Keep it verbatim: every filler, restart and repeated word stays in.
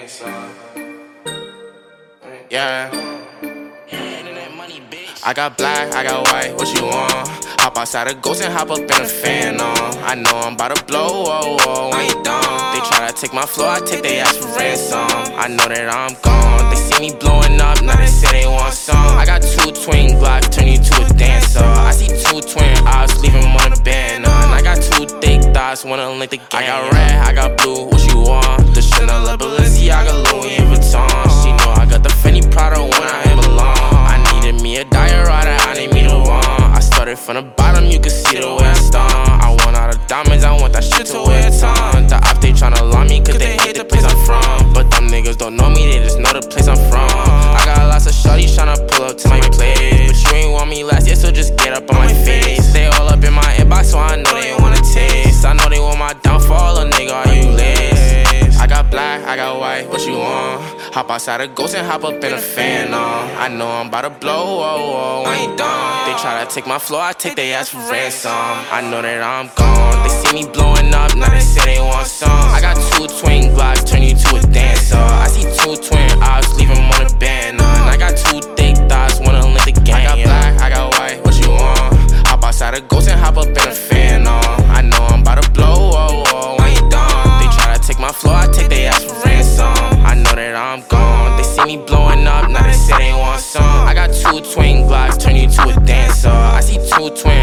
Yeah. I got black, I got white, what you want? Hop outside a ghost and hop up in a fan on. I know I'm about to blow, whoa, whoa, I ain't dumb. They try to take my flow, I take they ass for ransom. I know that I'm gone, they see me blowing up, now they say they want some. I got two twin Glocks, turn you to a dancer. I see two twin eyes, leave them on a band on. I got two thick thighs, wanna link the gang. I got red, I got blue, what you want? The Chanel, the Balenciaga, Louis Vuitton. She know I got the Fendi Prada when I ain't belong. I needed me a diorata, I need me the one. I started from the bottom, you can see the way I stung. I want all the diamonds, I want that shit to wear a ton. The op, they tryna lie me, cause they hate the place I'm from. But them niggas don't know me, they just know the place I'm from. I got lots of shorties tryna pull up to my place, but you ain't want me last year, so just get up on my face. They all up in my inbox, so I know they wanna taste. I know they want my downfall, a nigga, are you lace? I got black, I got white, what you want? Hop outside a ghost and hop up in a fan on. I know I'm about to blow, whoa, whoa, I ain't dumb. They try to take my flow, I take they ass for ransom. I know that I'm gone, they see me blowing up, now they say they want some. I got two twin Glocks, turn you to a dancer. I see two twin eyes, leave them on a band on. I got two thick thighs, wanna link the gang. I got black, I got white, what you want? Hop outside a ghost and hop up in a fan on. I know I'm about to blow, whoa, whoa, I ain't dumb. They try to take my flow, I take they ass for ransom. I know that I'm gone, they see me blowing up, now they say they want some. I got two twin Glocks, turn you to a dancer. I see two twin